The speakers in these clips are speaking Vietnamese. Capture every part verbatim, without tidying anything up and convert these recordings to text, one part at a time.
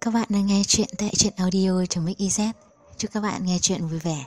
các bạn đang nghe chuyện tại truyện audio.mix.iz. Chúc các bạn nghe chuyện vui vẻ.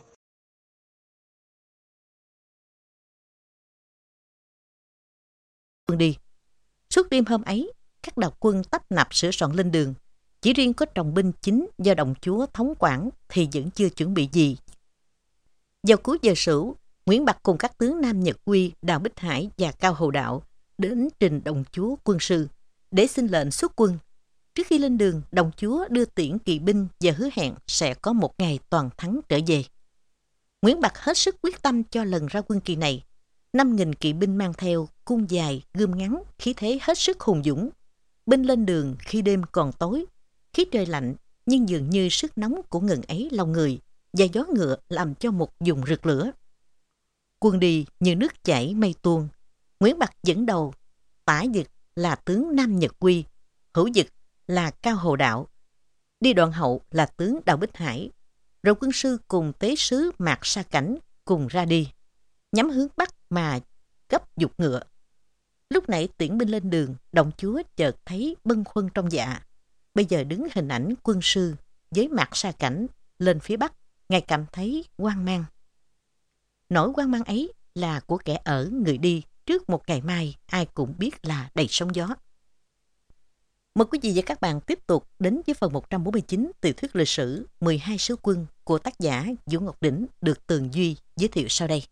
Quân đi. Suốt đêm hôm ấy, các đạo quân tấp nập sửa soạn lên đường. Chỉ riêng có trọng binh chính do đồng chúa thống quản thì vẫn chưa chuẩn bị gì. Vào cuối giờ sửu, Nguyễn Bạc cùng các tướng Nam Nhật Quy, Đào Bích Hải và Cao Hầu Đạo đến trình đồng chúa quân sư để xin lệnh xuất quân. Trước khi lên đường, đồng chúa đưa tiễn kỵ binh và hứa hẹn sẽ có một ngày toàn thắng trở về. Nguyễn Bạc hết sức quyết tâm cho lần ra quân kỳ này. Năm nghìn kỵ binh mang theo cung dài, gươm ngắn, khí thế hết sức hùng dũng. Binh lên đường khi đêm còn tối, khí trời lạnh nhưng dường như sức nóng của ngần ấy lòng người và gió ngựa làm cho một vùng rực lửa. Quân đi như nước chảy mây tuôn. Nguyễn Bạc dẫn đầu, tả dực là tướng Nam Nhật Quy, hữu dực là Cao Hầu Đạo, đi đoạn hậu là tướng Đào Bích Hải, rồi quân sư cùng tế sứ Mạc Sa Cảnh cùng ra đi, nhắm hướng bắc mà gấp giục ngựa. Lúc nãy tiễn binh lên đường, đồng chúa chợt thấy bâng khuâng trong dạ. Bây giờ đứng hình ảnh quân sư với Mạc Sa Cảnh lên phía bắc, ngài cảm thấy hoang mang. Nỗi hoang mang ấy là của kẻ ở người đi trước một ngày mai ai cũng biết là đầy sóng gió. Mời quý vị và các bạn tiếp tục đến với phần một trăm bốn mươi chín tiểu thuyết lịch sử mười hai sứ quân của tác giả Vũ Ngọc Đỉnh được Tường Duy giới thiệu sau đây.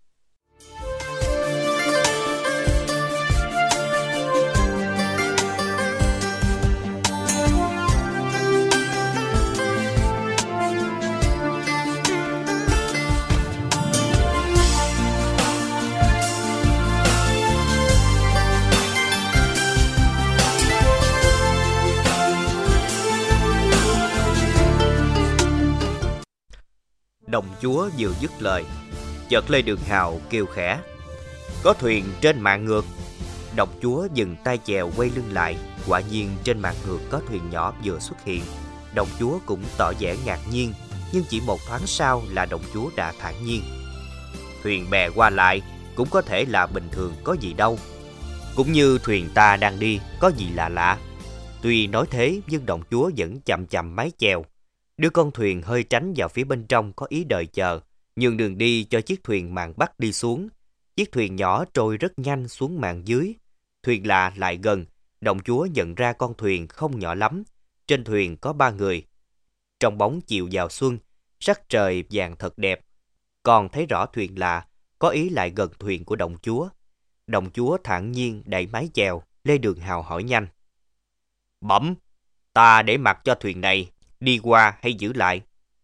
Đồng chúa vừa dứt lời, chợt Lê Đường Hào kêu khẽ: "Có thuyền trên mạn ngược." Đồng chúa dừng tay chèo quay lưng lại, quả nhiên trên mạn ngược có thuyền nhỏ vừa xuất hiện. Đồng chúa cũng tỏ vẻ ngạc nhiên, nhưng chỉ một thoáng sau là đồng chúa đã thản nhiên: "Thuyền bè qua lại cũng có thể là bình thường, có gì đâu. Cũng như thuyền ta đang đi, có gì lạ lạ." Tuy nói thế nhưng đồng chúa vẫn chậm chậm mái chèo, đưa con thuyền hơi tránh vào phía bên trong, có ý đợi chờ, nhường đường đi cho chiếc thuyền mạn bắc đi xuống. Chiếc thuyền nhỏ trôi rất nhanh xuống mạn dưới. Thuyền lạ lại gần, đồng chúa nhận ra con thuyền không nhỏ lắm. Trên thuyền có ba người. Trong bóng chiều vào xuân, sắc trời vàng thật đẹp. Còn thấy rõ thuyền lạ, có ý lại gần thuyền của đồng chúa. Đồng chúa thản nhiên đẩy mái chèo. Lê Đường Hào hỏi nhanh: "Bẩm, ta để mặc cho thuyền này đi qua hay giữ lại?"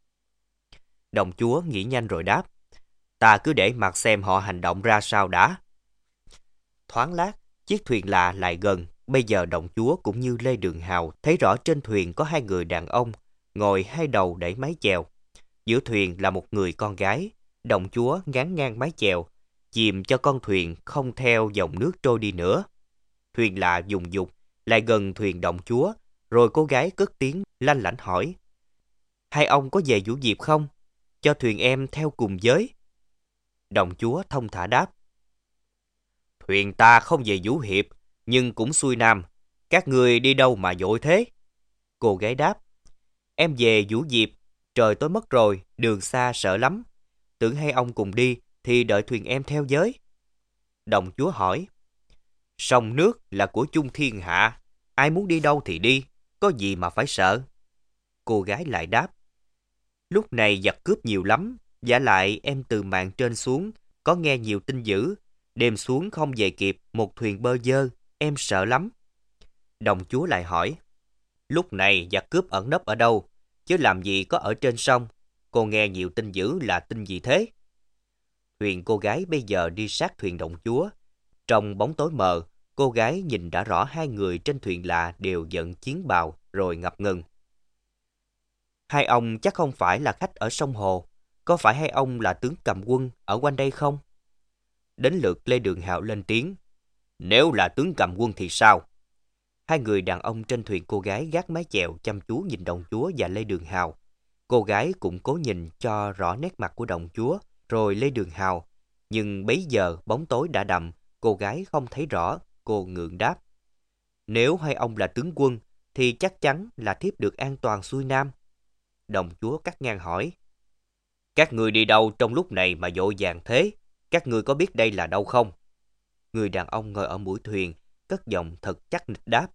Đồng chúa nghĩ nhanh rồi đáp: "Ta cứ để mặc xem họ hành động ra sao đã." Thoáng lát, chiếc thuyền lạ lại gần. Bây giờ đồng chúa cũng như Lê Đường Hào thấy rõ trên thuyền có hai người đàn ông ngồi hai đầu đẩy mái chèo. Giữa thuyền là một người con gái. Đồng chúa ngán ngang mái chèo, chìm cho con thuyền không theo dòng nước trôi đi nữa. Thuyền lạ dùng dục lại gần thuyền đồng chúa, rồi cô gái cất tiếng lanh lảnh hỏi: "Hai ông có về Vũ Diệp không? Cho thuyền em theo cùng với." Đồng chúa thông thả đáp: "Thuyền ta không về Vũ Hiệp, nhưng cũng xuôi nam. Các người đi đâu mà vội thế?" Cô gái đáp: "Em về Vũ Diệp, trời tối mất rồi, đường xa sợ lắm. Tưởng hai ông cùng đi thì đợi thuyền em theo với." Đồng chúa hỏi: "Sông nước là của chung thiên hạ, ai muốn đi đâu thì đi, có gì mà phải sợ?" Cô gái lại đáp: "Lúc này giặc cướp nhiều lắm, vả lại em từ mạn trên xuống, có nghe nhiều tin dữ, đêm xuống không về kịp một thuyền bơ vơ, em sợ lắm." Đồng chúa lại hỏi: "Lúc này giặc cướp ẩn nấp ở đâu, chứ làm gì có ở trên sông? Cô nghe nhiều tin dữ là tin gì thế?" Thuyền cô gái bây giờ đi sát thuyền đồng chúa. Trong bóng tối mờ, cô gái nhìn đã rõ hai người trên thuyền lạ đều giận chiến bào, rồi ngập ngừng: "Hai ông chắc không phải là khách ở sông Hồ, có phải hai ông là tướng cầm quân ở quanh đây không?" Đến lượt Lê Đường Hào lên tiếng: "Nếu là tướng cầm quân thì sao?" Hai người đàn ông trên thuyền cô gái gác mái chèo chăm chú nhìn đồng chúa và Lê Đường Hào. Cô gái cũng cố nhìn cho rõ nét mặt của đồng chúa, rồi Lê Đường Hào. Nhưng bấy giờ bóng tối đã đậm, cô gái không thấy rõ. Cô ngượng đáp: "Nếu hai ông là tướng quân thì chắc chắn là thiếp được an toàn xuôi nam. Đồng chúa cắt ngang hỏi, các người đi đâu trong lúc này mà vội vàng thế? Các người có biết đây là đâu không? Người đàn ông ngồi ở mũi thuyền, cất giọng thật chắc nịch đáp.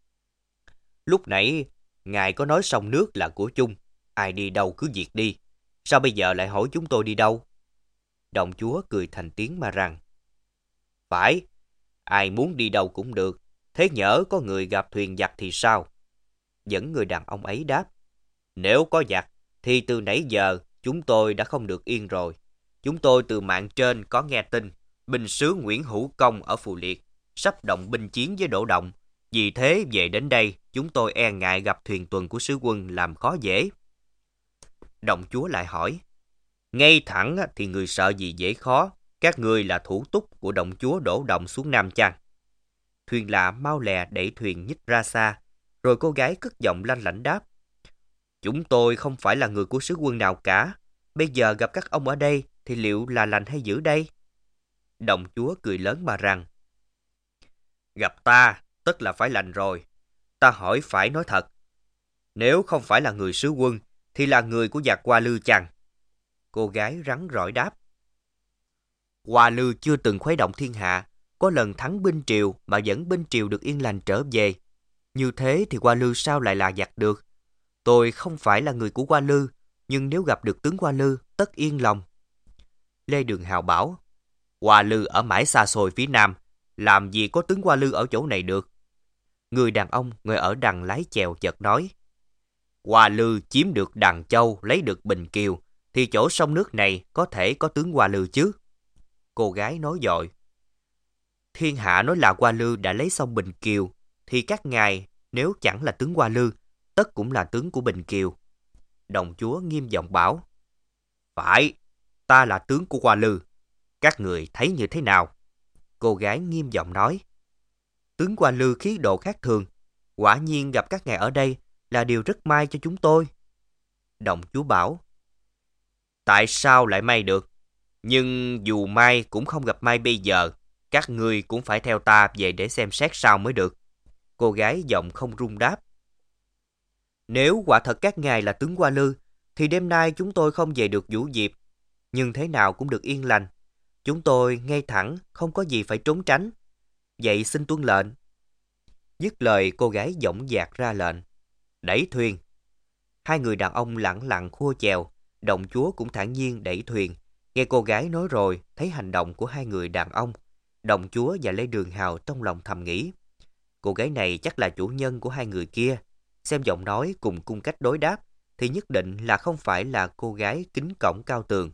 Lúc nãy, ngài có nói sông nước là của chung, ai đi đâu cứ việc đi. Sao bây giờ lại hỏi chúng tôi đi đâu? Đồng chúa cười thành tiếng mà rằng, phải, ai muốn đi đâu cũng được, thế nhỡ có người gặp thuyền giặc thì sao? Vẫn người đàn ông ấy đáp, nếu có giặc, thì từ nãy giờ chúng tôi đã không được yên rồi. Chúng tôi từ mạng trên có nghe tin, binh sứ Nguyễn Hữu Công ở Phù Liệt sắp động binh chiến với Đỗ Động. Vì thế về đến đây, chúng tôi e ngại gặp thuyền tuần của sứ quân làm khó dễ. Đồng chúa lại hỏi, ngay thẳng thì người sợ gì dễ khó, các ngươi là thủ túc của đồng chúa Đỗ Động xuống Nam chăng? Thuyền lạ mau lẹ đẩy thuyền nhích ra xa, rồi cô gái cất giọng lanh lảnh đáp, chúng tôi không phải là người của sứ quân nào cả, bây giờ gặp các ông ở đây thì liệu là lành hay dữ đây? Đồng chúa cười lớn mà rằng, gặp ta tất là phải lành rồi. Ta hỏi phải nói thật, nếu không phải là người sứ quân thì là người của giặc Hoa Lư chăng? Cô gái rắn rỏi đáp, Hoa Lư chưa từng khuấy động thiên hạ, có lần thắng binh triều mà dẫn binh triều được yên lành trở về. Như thế thì Hoa Lư sao lại là giặc được? Tôi không phải là người của Hoa Lư, nhưng nếu gặp được tướng Hoa Lư, tất yên lòng. Lê Đường Hào bảo, Hoa Lư ở mãi xa xôi phía nam, làm gì có tướng Hoa Lư ở chỗ này được? Người đàn ông ngồi ở đằng lái chèo chợt nói, Hoa Lư chiếm được Đàn Châu, lấy được Bình Kiều, thì chỗ sông nước này có thể có tướng Hoa Lư chứ? Cô gái nói dội, thiên hạ nói là Hoa Lư đã lấy xong Bình Kiều, thì các ngài nếu chẳng là tướng Hoa Lư, tất cũng là tướng của Bình Kiều. Đồng chúa nghiêm giọng bảo, phải, ta là tướng của Hoa Lư. Các người thấy như thế nào? Cô gái nghiêm giọng nói, tướng Hoa Lư khí độ khác thường, quả nhiên gặp các ngài ở đây là điều rất may cho chúng tôi. Đồng chúa bảo, tại sao lại may được? Nhưng dù may cũng không gặp may bây giờ, các ngươi cũng phải theo ta về để xem xét sao mới được. Cô gái giọng không rung đáp, nếu quả thật các ngài là tướng Hoa Lư, thì đêm nay chúng tôi không về được Vũ Diệp, nhưng thế nào cũng được yên lành. Chúng tôi ngay thẳng, không có gì phải trốn tránh. Vậy xin tuân lệnh. Dứt lời, cô gái dõng dạc ra lệnh, đẩy thuyền. Hai người đàn ông lẳng lặng khua chèo, đồng chúa cũng thản nhiên đẩy thuyền. Nghe cô gái nói rồi, thấy hành động của hai người đàn ông, đồng chúa và Lê Đường Hào trong lòng thầm nghĩ, cô gái này chắc là chủ nhân của hai người kia. Xem giọng nói cùng cung cách đối đáp, thì nhất định là không phải là cô gái kính cổng cao tường.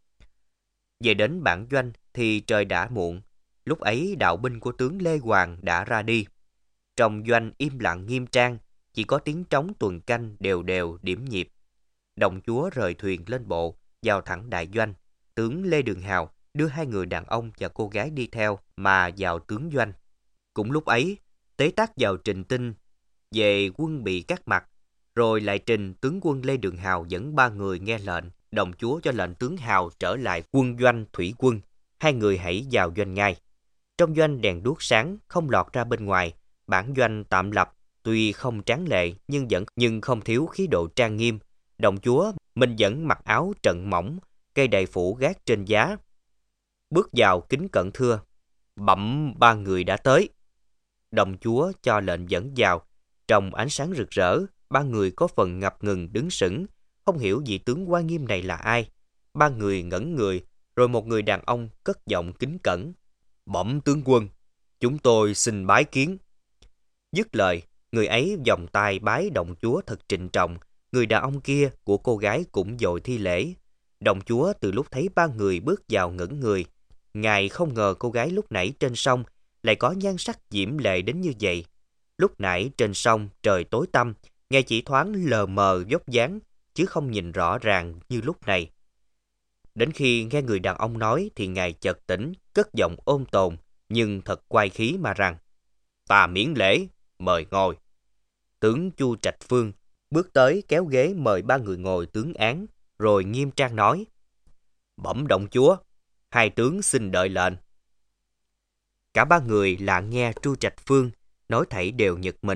Về đến bản doanh thì trời đã muộn. Lúc ấy đạo binh của tướng Lê Hoàng đã ra đi. Trong doanh im lặng nghiêm trang, chỉ có tiếng trống tuần canh đều đều điểm nhịp. Đồng chúa rời thuyền lên bộ, vào thẳng đại doanh. Tướng Lê Đường Hào đưa hai người đàn ông và cô gái đi theo mà vào tướng doanh. Cũng lúc ấy, tế tác vào trình tin về quân bị cắt mặt, rồi lại trình tướng quân Lê Đường Hào dẫn ba người nghe lệnh. Đồng chúa cho lệnh tướng Hào trở lại quân doanh thủy quân, hai người hãy vào doanh ngay. Trong doanh đèn đuốc sáng, không lọt ra bên ngoài. Bản doanh tạm lập, tuy không tráng lệ nhưng vẫn nhưng không thiếu khí độ trang nghiêm. Đồng chúa mình vẫn mặc áo trận mỏng, cây đại phủ gác trên giá. Bước vào kính cẩn thưa, bẩm ba người đã tới. Đồng chúa cho lệnh dẫn vào. Trong ánh sáng rực rỡ, ba người có phần ngập ngừng đứng sững, không hiểu vị tướng uy nghiêm này là ai. Ba người ngẩn người, rồi một người đàn ông cất giọng kính cẩn, bẩm tướng quân, chúng tôi xin bái kiến. Dứt lời, người ấy vòng tay bái đồng chúa thật trịnh trọng. Người đàn ông kia của cô gái cũng vội thi lễ. Đồng chúa từ lúc thấy ba người bước vào ngẩn người. Ngài không ngờ cô gái lúc nãy trên sông lại có nhan sắc diễm lệ đến như vậy. Lúc nãy trên sông trời tối tăm, Ngài chỉ thoáng lờ mờ vóc dáng, chứ không nhìn rõ ràng như lúc này. Đến khi nghe người đàn ông nói thì Ngài chợt tỉnh, cất giọng ôn tồn, nhưng thật quai khí mà rằng, ta miễn lễ, mời ngồi. Tướng Chu Trạch Phương bước tới kéo ghế mời ba người ngồi tướng án, rồi nghiêm trang nói, bẩm động chúa, hai tướng xin đợi lệnh. Cả ba người lạ nghe Chu Trạch Phương nói thảy đều nhật mình.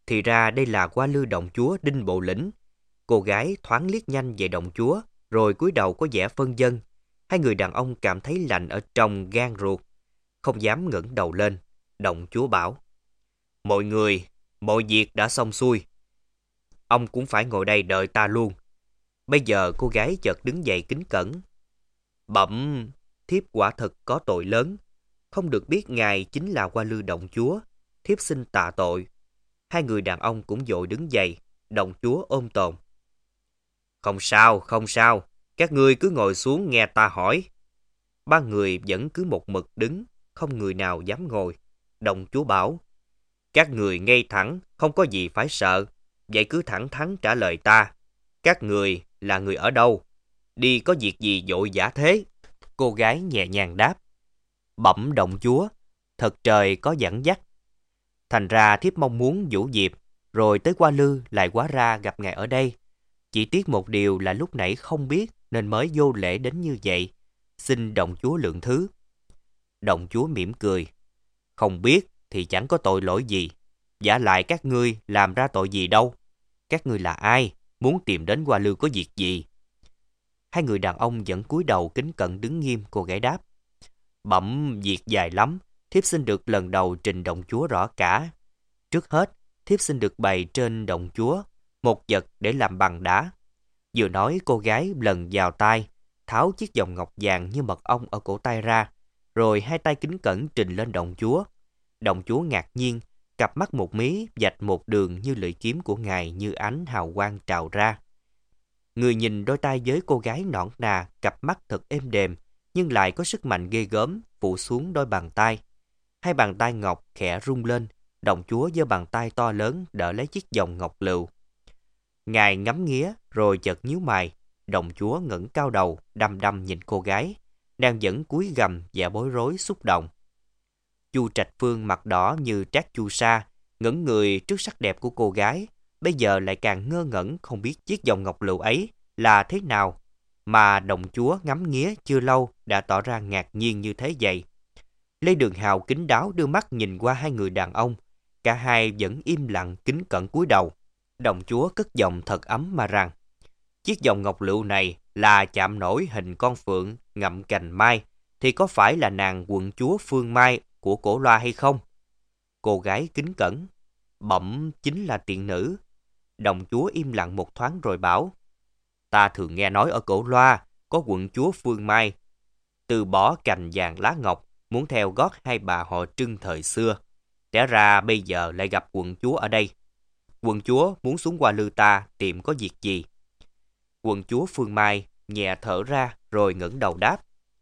Thì ra đây là Hoa Lư động chúa Đinh Bộ Lĩnh. Cô gái thoáng liếc nhanh về động chúa, rồi cúi đầu có vẻ phân vân. Hai người đàn ông cảm thấy lạnh ở trong gan ruột, không dám ngẩng đầu lên. Động chúa bảo: Mọi người, mọi việc đã xong xuôi. Ông cũng phải ngồi đây đợi ta luôn. Bây giờ cô gái chợt đứng dậy kính cẩn. Bẩm, thiếp quả thật có tội lớn. Không được biết ngài chính là Hoa Lư động chúa. Thiếp xin tạ tội. Hai người đàn ông cũng vội đứng dậy. Động chúa ôm tồn. Không sao, không sao. Các ngươi cứ ngồi xuống nghe ta hỏi. Ba người vẫn cứ một mực đứng, không người nào dám ngồi. Động chúa bảo: Các người ngay thẳng, không có gì phải sợ. Vậy cứ thẳng thắn trả lời ta. Các người là người ở đâu? Đi có việc gì vội vã thế? Cô gái nhẹ nhàng đáp: Bẩm động chúa, thật trời có dẫn dắt. Thành ra thiếp mong muốn Vũ Diệp, rồi tới Hoa Lư lại hóa ra gặp ngài ở đây. Chỉ tiếc một điều là lúc nãy không biết nên mới vô lễ đến như vậy. Xin động chúa lượng thứ. Động chúa mỉm cười: Không biết thì chẳng có tội lỗi gì. Vả lại các ngươi làm ra tội gì đâu. Các ngươi là ai? Muốn tìm đến Hoa Lư có việc gì? Hai người đàn ông vẫn cúi đầu kính cẩn đứng nghiêm. Cô gái đáp: Bẩm, việc dài lắm. Thiếp xin được lần đầu trình động chúa rõ cả. Trước hết, thiếp xin được bày trên động chúa một vật để làm bằng đá. Vừa nói, cô gái lần vào tay, tháo chiếc vòng ngọc vàng như mật ong ở cổ tay ra, rồi hai tay kính cẩn trình lên động chúa. Động chúa ngạc nhiên, cặp mắt một mí vạch một đường như lưỡi kiếm của ngài như ánh hào quang trào ra. Người nhìn đôi tay với cô gái nõn nà, cặp mắt thật êm đềm, nhưng lại có sức mạnh ghê gớm phủ xuống đôi bàn tay. Hai bàn tay ngọc khẽ rung lên, động chúa giơ bàn tay to lớn đỡ lấy chiếc vòng ngọc lựu. Ngài ngắm nghía rồi chợt nhíu mày. Động chúa ngẩng cao đầu, đăm đăm nhìn cô gái, đang vẫn cúi gằm vẻ bối rối xúc động. Chu Trạch Phương mặt đỏ như trát chu sa, ngẩng người trước sắc đẹp của cô gái, bây giờ lại càng ngơ ngẩn không biết chiếc vòng ngọc lựu ấy là thế nào, mà động chúa ngắm nghía chưa lâu đã tỏ ra ngạc nhiên như thế vậy. Lê Đường Hào kín đáo đưa mắt nhìn qua hai người đàn ông, cả hai vẫn im lặng kính cẩn cúi đầu. Động chúa cất giọng thật ấm mà rằng: Chiếc vòng ngọc lựu này là chạm nổi hình con phượng ngậm cành mai, thì có phải là nàng quận chúa Phương Mai của Cổ Loa hay không? Cô gái kính cẩn: Bẩm, chính là tiện nữ. Động chúa im lặng một thoáng rồi bảo: Ta thường nghe nói ở Cổ Loa có quận chúa Phương Mai từ bỏ cành vàng lá ngọc, muốn theo gót hai bà họ Trưng thời xưa. Té ra bây giờ lại gặp quận chúa ở đây. Quận chúa muốn xuống Hoa Lư ta tìm có việc gì? Quận chúa Phương Mai nhẹ thở ra rồi ngẩng đầu đáp: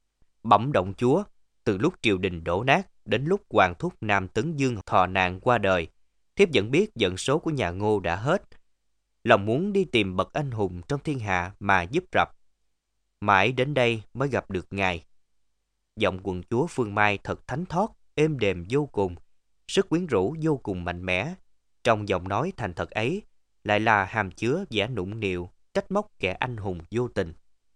Bẩm động chúa, từ lúc triều đình đổ nát đến lúc hoàng thúc Nam Tấn Dương thọ nạn qua đời, thiếp vẫn biết vận số của nhà Ngô đã hết. Lòng muốn đi tìm bậc anh hùng trong thiên hạ mà giúp rập. Mãi đến đây mới gặp được ngài. Giọng quận chúa Phương Mai thật thánh thót, êm đềm vô cùng, sức quyến rũ vô cùng mạnh mẽ. Trong giọng nói thành thật ấy lại là hàm chứa vẻ nũng nịu, trách móc kẻ anh hùng vô tình.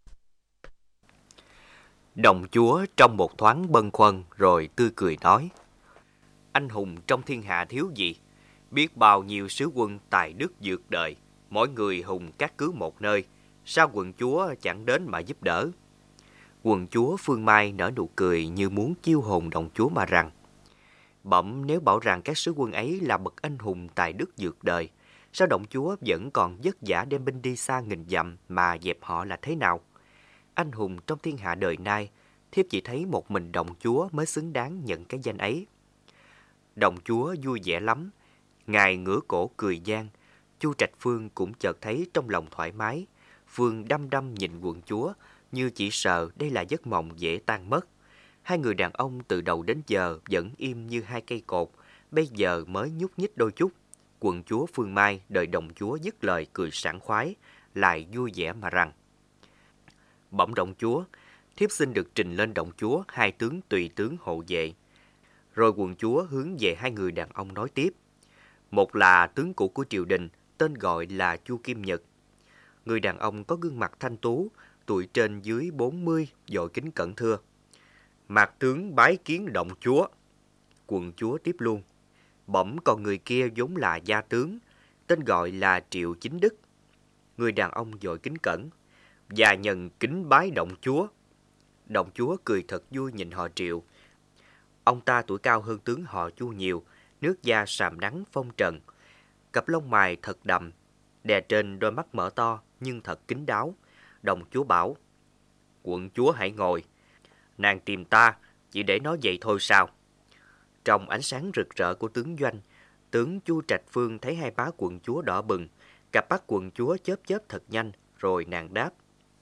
Động chúa trong một thoáng bâng khuâng rồi tươi cười nói: Anh hùng trong thiên hạ thiếu gì? Biết bao nhiêu sứ quân tài đức vượt đời, mỗi người hùng cát cứ một nơi, sao quận chúa chẳng đến mà giúp đỡ? Quận chúa Phương Mai nở nụ cười như muốn chiêu hồn động chúa mà rằng: Bẩm, nếu bảo rằng các sứ quân ấy là bậc anh hùng tài đức vượt đời, sao động chúa vẫn còn vất vả đem binh đi xa nghìn dặm mà dẹp họ là thế nào? Anh hùng trong thiên hạ đời nay, thiếp chỉ thấy một mình động chúa mới xứng đáng nhận cái danh ấy. Động chúa vui vẻ lắm, ngài ngửa cổ cười gian. Chu Trạch Phương cũng chợt thấy trong lòng thoải mái. Phương đăm đăm nhìn quận chúa như chỉ sợ đây là giấc mộng dễ tan mất. Hai người đàn ông từ đầu đến giờ vẫn im như hai cây cột, bây giờ mới nhúc nhích đôi chút. Quận chúa Phương Mai đợi động chúa dứt lời cười sảng khoái, lại vui vẻ mà rằng: Bẩm động chúa, thiếp xin được trình lên động chúa hai tướng tùy tướng hộ vệ. Rồi quận chúa hướng về hai người đàn ông nói tiếp: Một là tướng cũ của triều đình, tên gọi là Chu Kim Nhật. Người đàn ông có gương mặt thanh tú, tuổi trên dưới bốn mươi, vội kính cẩn thưa: Mạc tướng bái kiến động chúa. Quận chúa tiếp luôn: Bỗng con người kia vốn là gia tướng, tên gọi là Triệu Chính Đức. Người đàn ông vội kính cẩn: "Gia nhân kính bái động chúa." Động chúa cười thật vui nhìn họ Triệu. Ông ta tuổi cao hơn tướng họ Chu nhiều, nước da sàm nắng phong trần, cặp lông mày thật đậm, đè trên đôi mắt mở to nhưng thật kín đáo. Đồng chúa bảo: "Quận chúa hãy ngồi. Nàng tìm ta chỉ để nói vậy thôi sao?" Trong ánh sáng rực rỡ của tướng doanh, tướng Chu Trạch Phương thấy hai má quận chúa đỏ bừng, cặp mắt quận chúa chớp chớp thật nhanh, rồi nàng đáp: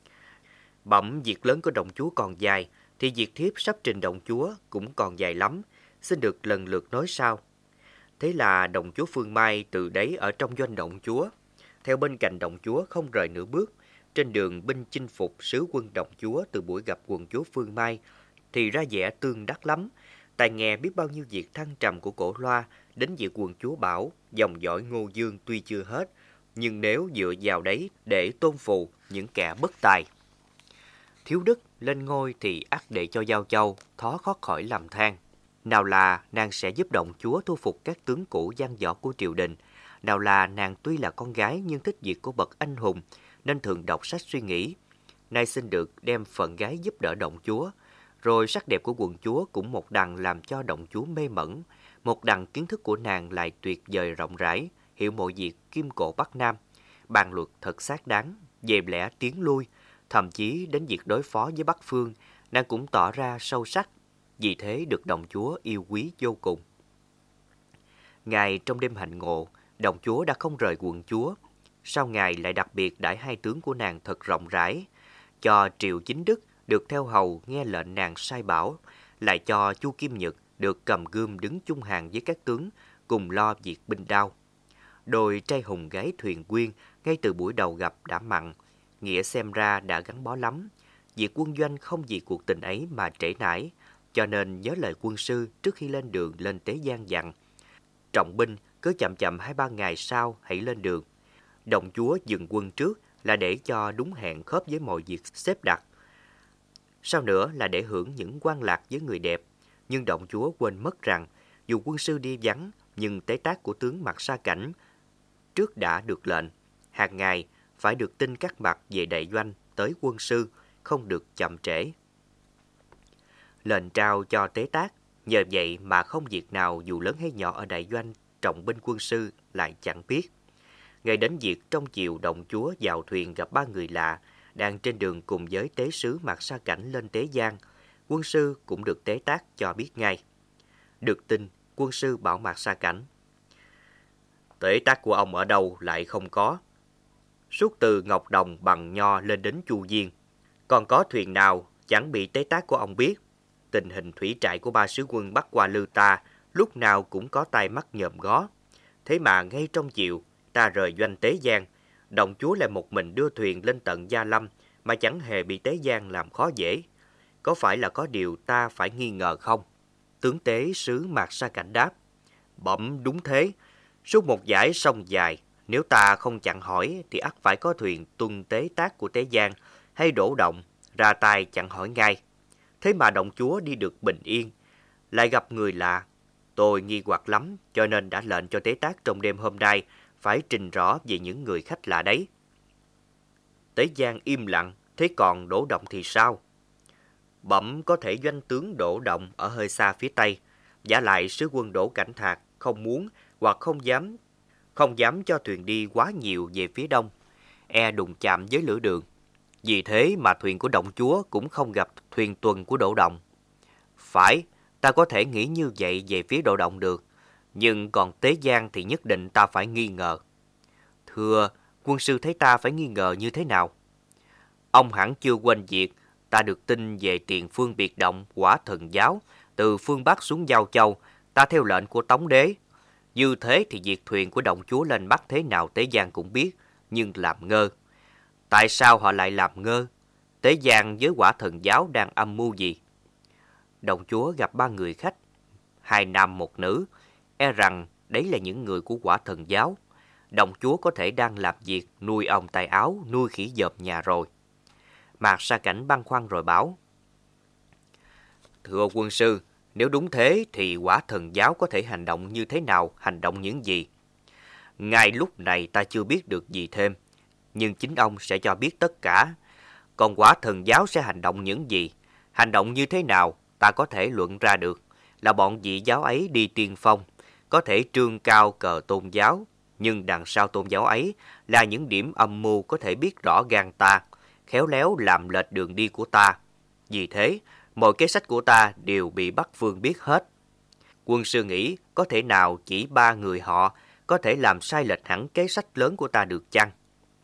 "Bẩm việc lớn của đồng chúa còn dài, thì việc thiếp sắp trình đồng chúa cũng còn dài lắm, xin được lần lượt nói sau." Thế là đồng chúa Phương Mai từ đấy ở trong doanh động chúa, theo bên cạnh động chúa không rời nửa bước. Trên đường binh chinh phục sứ quân động chúa từ buổi gặp quận chúa Phương Mai thì ra vẻ tương đắc lắm. Tai nghe biết bao nhiêu việc thăng trầm của cổ loa, đến việc quận chúa bảo dòng dõi Ngô Dương tuy chưa hết, nhưng nếu dựa vào đấy để tôn phù những kẻ bất tài. Thiếu đức lên ngôi thì ắt để cho Giao Châu thó khó khỏi làm than. Nào là nàng sẽ giúp động chúa thu phục các tướng cũ gian võ của triều đình, nào là nàng tuy là con gái nhưng thích việc của bậc anh hùng nên thường đọc sách suy nghĩ. Nay xin được đem phận gái giúp đỡ động chúa, rồi sắc đẹp của quận chúa cũng một đằng làm cho động chúa mê mẩn, một đằng kiến thức của nàng lại tuyệt vời rộng rãi, hiểu mọi việc kim cổ bắc nam, bàn luật thật xác đáng, về lẽ tiến lui, thậm chí đến việc đối phó với Bắc Phương, nàng cũng tỏ ra sâu sắc, vì thế được đồng chúa yêu quý vô cùng. Ngài trong đêm hạnh ngộ, đồng chúa đã không rời quận chúa. Sau ngài lại đặc biệt đãi hai tướng của nàng thật rộng rãi, cho Triệu Chính Đức được theo hầu nghe lệnh nàng sai bảo, lại cho Chu Kim Nhật được cầm gươm đứng chung hàng với các tướng cùng lo việc binh đao. Đôi trai hùng gái thuyền quyên ngay từ buổi đầu gặp đã mặn, nghĩa xem ra đã gắn bó lắm. Việc quân doanh không vì cuộc tình ấy mà trễ nải, cho nên nhớ lời quân sư trước khi lên đường lên Tế Giang dặn: trọng binh cứ chậm chậm hai ba ngày sau hãy lên đường. Đồng chúa dừng quân trước là để cho đúng hẹn khớp với mọi việc xếp đặt. Sau nữa là để hưởng những quan lạc với người đẹp. Nhưng động chúa quên mất rằng dù quân sư đi vắng, nhưng tế tác của tướng Mạc Sa Cảnh trước đã được lệnh, hàng ngày phải được tin các mặt về đại doanh tới quân sư, không được chậm trễ. Lệnh trao cho tế tác, nhờ vậy mà không việc nào dù lớn hay nhỏ ở đại doanh trọng binh quân sư lại chẳng biết. Ngày đến việc trong chiều động chúa vào thuyền gặp ba người lạ đang trên đường cùng với tế sứ Mạc Sa Cảnh lên Tế Giang, quân sư cũng được tế tác cho biết ngay. Được tin, quân sư bảo Mạc Sa Cảnh: "Tế tác của ông ở đâu lại không có? Suốt từ Ngọc Đồng Bằng Nho lên đến Chu Diên, còn có thuyền nào chẳng bị tế tác của ông biết? Tình hình thủy trại của ba sứ quân bắt qua Lư ta lúc nào cũng có tai mắt nhòm ngó. Thế mà ngay trong chiều ta rời doanh Tế Giang, động chúa lại một mình đưa thuyền lên tận Gia Lâm mà chẳng hề bị Tế Giang làm khó dễ. Có phải là có điều ta phải nghi ngờ không?" Tướng tế sứ Mạc Sa Cảnh đáp: "Bẩm đúng thế. Suốt một dải sông dài, nếu ta không chặn hỏi thì ắt phải có thuyền tuân tế tác của Tế Giang hay Đỗ Động ra tay chặn hỏi ngay. Thế mà động chúa đi được bình yên, lại gặp người lạ. Tôi nghi hoặc lắm, cho nên đã lệnh cho tế tác trong đêm hôm nay phải trình rõ về những người khách lạ đấy." Tế Giang im lặng, thế còn Đỗ Động thì sao? Bẩm có thể doanh tướng Đỗ Động ở hơi xa phía tây, vả lại sứ quân Đỗ Cảnh Thạc không muốn hoặc không dám không dám cho thuyền đi quá nhiều về phía đông, e đụng chạm với lửa đường. Vì thế mà thuyền của động chúa cũng không gặp thuyền tuần của Đỗ Động. Phải, ta có thể nghĩ như vậy về phía Đỗ Động được, nhưng còn Tế Giang thì nhất định ta phải nghi ngờ. Thưa, quân sư thấy ta phải nghi ngờ như thế nào? Ông hẳn chưa quên việc ta được tin về tiền phương biệt động Quả Thần Giáo từ phương Bắc xuống Giao Châu, ta theo lệnh của Tống Đế. Như thế thì việc thuyền của động chúa lên Bắc thế nào Tế Giang cũng biết, nhưng làm ngơ. Tại sao họ lại làm ngơ? Tế Giang với Quả Thần Giáo đang âm mưu gì? Động chúa gặp ba người khách, hai nam một nữ, e rằng đấy là những người của Quả Thần Giáo. Động chúa có thể đang làm việc nuôi ong tay áo, nuôi khỉ dợp nhà rồi. Mạc Sa Cảnh băn khoăn rồi bảo: "Thưa quân sư, Nếu đúng thế thì quả thần giáo có thể hành động như thế nào, hành động những gì? Ngay lúc này ta chưa biết được gì thêm, nhưng chính ông sẽ cho biết tất cả. Còn quả thần giáo sẽ hành động những gì, hành động như thế nào, ta có thể luận ra được. Là bọn dị giáo ấy đi tiên phong, có thể trương cao cờ tôn giáo, nhưng đằng sau tôn giáo ấy là những điểm âm mưu có thể biết rõ gan ta, khéo léo làm lệch đường đi của ta. Vì thế, mọi kế sách của ta đều bị Bắc Phương biết hết. Quân sư nghĩ có thể nào chỉ ba người họ có thể làm sai lệch hẳn kế sách lớn của ta được chăng?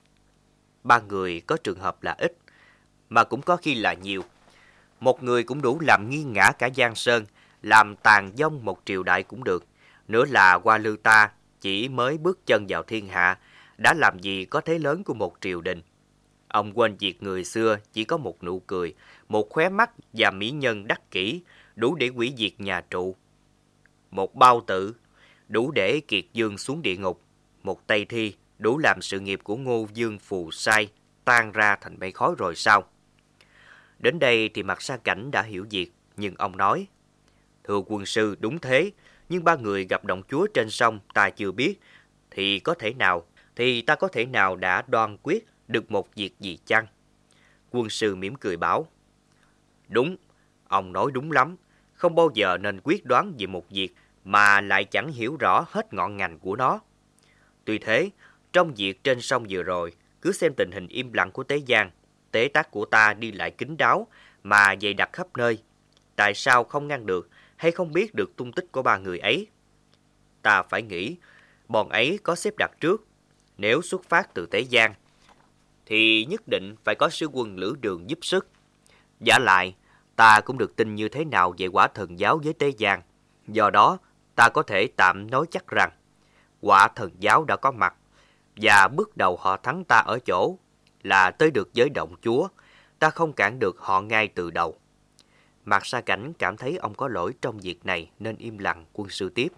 Ba người có trường hợp là ít, mà cũng có khi là nhiều. Một người cũng đủ làm nghiêng ngã cả Giang Sơn, làm tàn vong một triều đại cũng được. Nữa là Hoa Lư ta chỉ mới bước chân vào thiên hạ, đã làm gì có thế lớn của một triều đình. Ông quên việc người xưa chỉ có một nụ cười, một khóe mắt và mỹ nhân đắc kỷ, đủ để hủy diệt nhà trụ. Một Bao Tự, đủ để kiệt dương xuống địa ngục. Một Tây Thi, đủ làm sự nghiệp của Ngô Dương phù sai, tan ra thành mây khói rồi sao? Đến đây thì Mạc Sa Cảnh đã hiểu việc, nhưng ông nói, thưa quân sư, đúng thế, nhưng ba người gặp động chúa trên sông ta chưa biết, thì có thể nào, thì ta có thể nào đã đoan quyết được một việc gì chăng? Quân sư mỉm cười bảo, đúng, ông nói đúng lắm, không bao giờ nên quyết đoán về một việc mà lại chẳng hiểu rõ hết ngọn ngành của nó. Tuy thế, trong việc trên sông vừa rồi, cứ xem tình hình im lặng của Tế Giang, tế tác của ta đi lại kín đáo mà dày đặc khắp nơi. Tại sao không ngăn được hay không biết được tung tích của ba người ấy? Ta phải nghĩ, bọn ấy có xếp đặt trước. Nếu xuất phát từ Tế Giang, thì nhất định phải có sứ quân Lữ Đường giúp sức. Vả lại, ta cũng được tin như thế nào về quả thần giáo với Tế Giang. Do đó, ta có thể tạm nói chắc rằng, quả thần giáo đã có mặt, và bước đầu họ thắng ta ở chỗ là tới được giới động chúa. Ta không cản được họ ngay từ đầu. Mạc Sa Cảnh cảm thấy ông có lỗi trong việc này nên im lặng. Quân sư tiếp,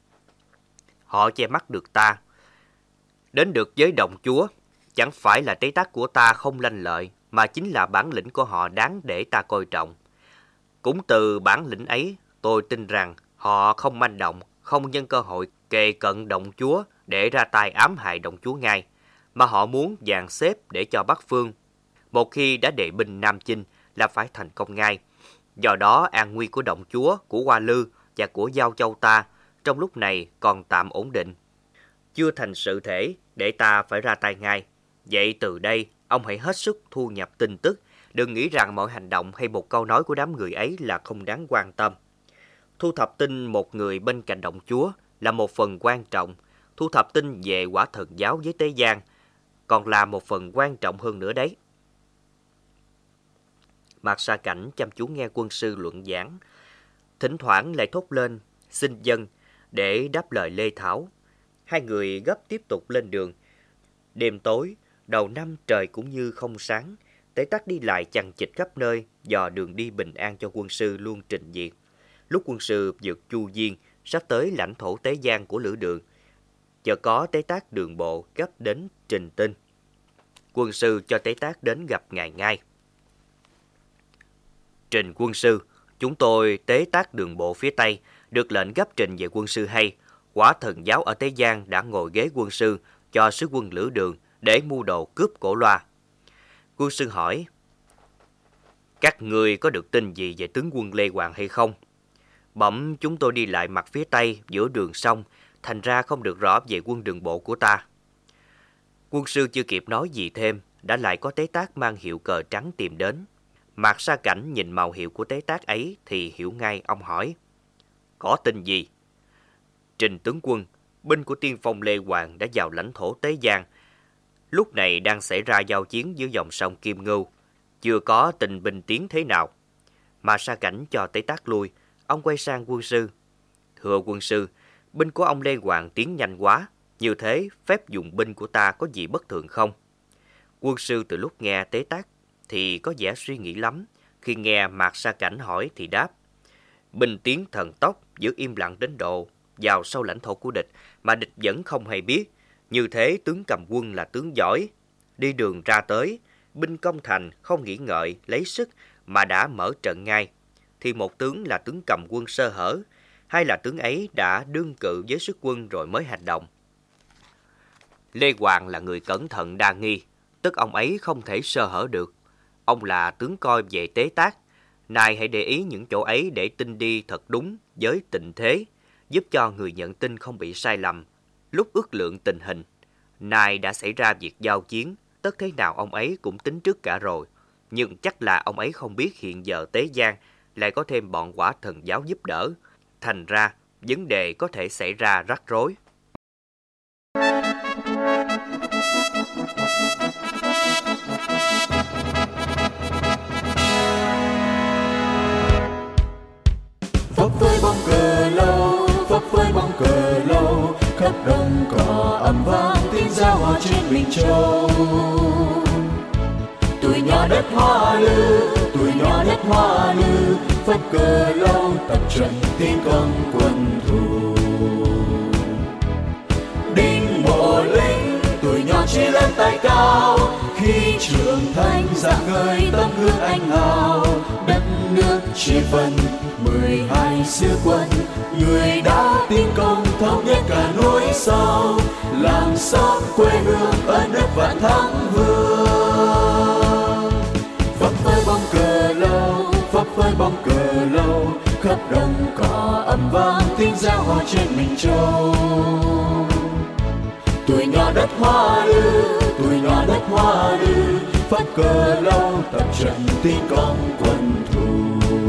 họ che mắt được ta. Đến được giới động chúa, chẳng phải là tế tác của ta không lanh lợi, mà chính là bản lĩnh của họ đáng để ta coi trọng. Cũng từ bản lĩnh ấy, tôi tin rằng họ không manh động, không nhân cơ hội kề cận động chúa để ra tay ám hại động chúa ngay, mà họ muốn dàn xếp để cho Bắc Phương, một khi đã đệ binh Nam Chinh, là phải thành công ngay. Do đó, an nguy của động chúa, của Hoa Lư và của Giao Châu ta trong lúc này còn tạm ổn định, chưa thành sự thể để ta phải ra tay ngay. Vậy từ đây, ông hãy hết sức thu nhập tin tức, đừng nghĩ rằng mọi hành động hay một câu nói của đám người ấy là không đáng quan tâm. Thu thập tin một người bên cạnh động chúa là một phần quan trọng. Thu thập tin về quả thần giáo với Tế Giang còn là một phần quan trọng hơn nữa đấy. Mạc Sa Cảnh chăm chú nghe quân sư luận giảng, thỉnh thoảng lại thốt lên xin dân để đáp lời Lê Thảo. Hai người gấp tiếp tục lên đường. Đêm tối, đầu năm trời cũng như không sáng, Tế Tắc đi lại chằng chịt khắp nơi, dò đường đi bình an cho quân sư luôn trình diện. Lúc quân sư vượt Chu Diên, sắp tới lãnh thổ Tế Giang của Lữ Đường, chợt có Tế Tác đường bộ gấp đến trình tin. Quân sư cho Tế Tác đến gặp ngài ngay. Trình quân sư, chúng tôi Tế Tác đường bộ phía Tây, được lệnh gấp trình về quân sư hay, quả thần giáo ở Tế Giang đã ngồi ghế quân sư cho sứ quân Lữ Đường để mưu đồ cướp cổ loa. Quân sư hỏi, các người có được tin gì về tướng quân Lê Hoàng hay không? Bẩm chúng tôi đi lại mặt phía Tây giữa đường sông, thành ra không được rõ về quân đường bộ của ta. Quân sư chưa kịp nói gì thêm, đã lại có Tế Tác mang hiệu cờ trắng tìm đến. Mạc Sa Cảnh nhìn màu hiệu của Tế Tác ấy thì hiểu ngay. Ông hỏi, có tin gì? Trình tướng quân, binh của tiên phong Lê Hoàng đã vào lãnh thổ Tế Giang, lúc này đang xảy ra giao chiến giữa dòng sông Kim Ngưu, chưa có tình binh tiến thế nào. Mạc Sa Cảnh cho Tế Tác lui. Ông quay sang quân sư, thưa quân sư, binh của ông Lê Hoàng tiến nhanh quá, như thế phép dùng binh của ta có gì bất thường không? Quân sư từ lúc nghe Tế Tác thì có vẻ suy nghĩ lắm, khi nghe Mạc Sa Cảnh hỏi thì đáp, binh tiến thần tốc, giữ im lặng đến độ vào sâu lãnh thổ của địch mà địch vẫn không hay biết, như thế tướng cầm quân là tướng giỏi. Đi đường ra tới, binh công thành không nghĩ ngợi lấy sức mà đã mở trận ngay, thì một tướng là tướng cầm quân sơ hở, hay là tướng ấy đã đương cự với sức quân rồi mới hành động. Lê Hoàng là người cẩn thận đa nghi, tức ông ấy không thể sơ hở được. Ông là tướng coi về tế tác, nài hãy để ý những chỗ ấy để tin đi thật đúng với tình thế, giúp cho người nhận tin không bị sai lầm. Lúc ước lượng tình hình, nài đã xảy ra việc giao chiến, tất thế nào ông ấy cũng tính trước cả rồi. Nhưng chắc là ông ấy không biết hiện giờ Tế Giang lại có thêm bọn Quả Thần giáo giúp đỡ. Thành ra, vấn đề có thể xảy ra rắc rối. Phấp phới bóng cờ lâu, phấp phới bóng cờ lâu, khắp đồng cỏ âm vang tiếng reo hò trên Bình Châu. Tuổi nhỏ đất Hoa Lư, tuổi nhỏ đất Hoa Lư, phấp cờ lâu tập trận tiến công quân thù. Đinh bộ lính, tuổi nhỏ chỉ lên tài cao, khi trưởng thành rạng ngời tấm gương anh hào. Đất nước chia phần mười hai sư quân, người đã tiến công thống nhất cả núi sâu, làm xóm quê hương ơn nước vạn thắng vương. Phấp phới bóng cờ lâu, phấp phới bóng cờ lâu, khắp đồng cỏ âm vang tiếng reo hò trên Bình Châu. Tuổi nhỏ đất Hoa Lư, tuổi nhỏ đất Hoa Lư, phất cờ lâu tập trận tiến công quân thù.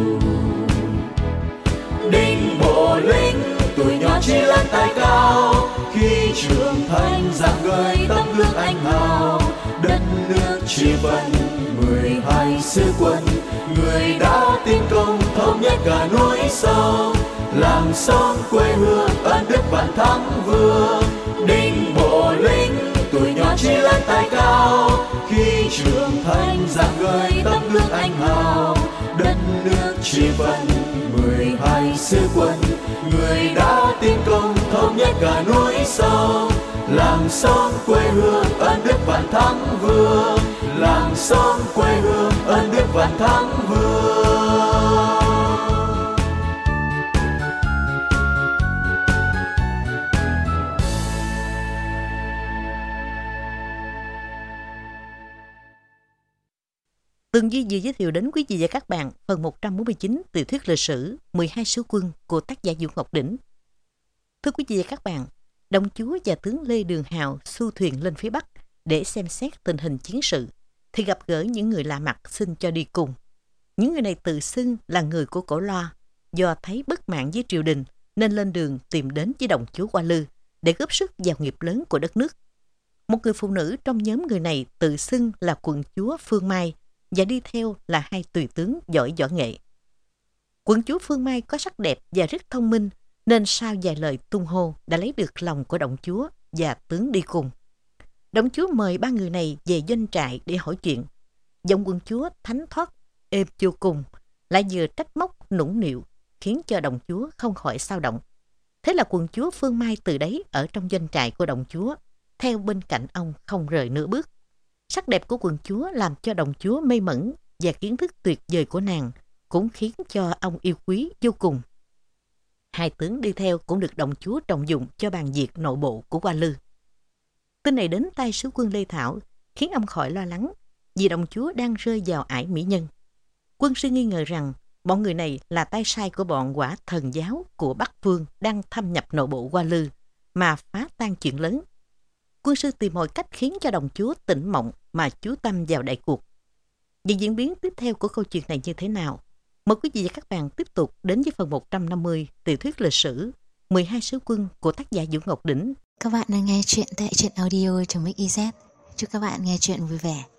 Đinh bộ lính, tuổi nhỏ chỉ lên tài cao, khi trưởng thành rạng ngời tấm gương anh hào. Đất nước chia phần mười hai sư quân, người đã tiến công thống nhất cả núi sâu, làm xóm quê hương ơn đức vạn thắng vương. Đinh bộ lính, tuổi nhỏ chỉ lên tài cao, khi trưởng thành rạng ngời tấm gương anh hào. Đất nước chia phần mười hai sư quân, người đã tiến công thống nhất cả núi sâu, làm xóm quê hương ơn đức vạn thắng vương, làm xóm quê hương ơn đức vạn thắng vương. Tường Duy vừa giới thiệu đến quý vị và các bạn phần một trăm bốn mươi chín tiểu thuyết lịch sử mười hai sứ quân của tác giả Vũ Ngọc Đỉnh. Thưa quý vị và các bạn, đồng chúa và tướng Lê Đường Hào xu thuyền lên phía Bắc để xem xét tình hình chiến sự, thì gặp gỡ những người lạ mặt xin cho đi cùng. Những người này tự xưng là người của Cổ Loa, do thấy bất mãn với triều đình nên lên đường tìm đến với đồng chúa Hoa Lư để góp sức vào nghiệp lớn của đất nước. Một người phụ nữ trong nhóm người này tự xưng là quận chúa Phương Mai và đi theo là hai tùy tướng giỏi võ nghệ. Quận chúa Phương Mai có sắc đẹp và rất thông minh, nên sau vài lời tung hô đã lấy được lòng của đồng chúa và tướng đi cùng. Đồng chúa mời ba người này về doanh trại để hỏi chuyện. Giọng quận chúa thánh thoát êm vô cùng, lại vừa trách móc nũng nịu, khiến cho đồng chúa không khỏi xao động. Thế là quận chúa Phương Mai từ đấy ở trong doanh trại của đồng chúa, theo bên cạnh ông không rời nửa bước. Sắc đẹp của quận chúa làm cho đồng chúa mê mẩn, và kiến thức tuyệt vời của nàng cũng khiến cho ông yêu quý vô cùng. Hai tướng đi theo cũng được đồng chúa trọng dụng cho bàn việc nội bộ của Hoa Lư. Tin này đến tay sứ quân Lê Thảo, khiến ông khỏi lo lắng, vì đồng chúa đang rơi vào ải mỹ nhân. Quân sư nghi ngờ rằng bọn người này là tay sai của bọn Quả Thần giáo của Bắc Vương đang thâm nhập nội bộ Hoa Lư mà phá tan chuyện lớn. Quân sư tìm mọi cách khiến cho đồng chúa tỉnh mộng mà chú tâm vào đại cuộc. Những diễn biến tiếp theo của câu chuyện này như thế nào? Mời quý vị và các bạn tiếp tục đến với phần một trăm năm mươi tiểu thuyết lịch sử mười hai sứ quân của tác giả Vũ Ngọc Đỉnh. Các bạn đang nghe chuyện tại truyện audio chấm ích i zét. Chúc các bạn nghe chuyện vui vẻ.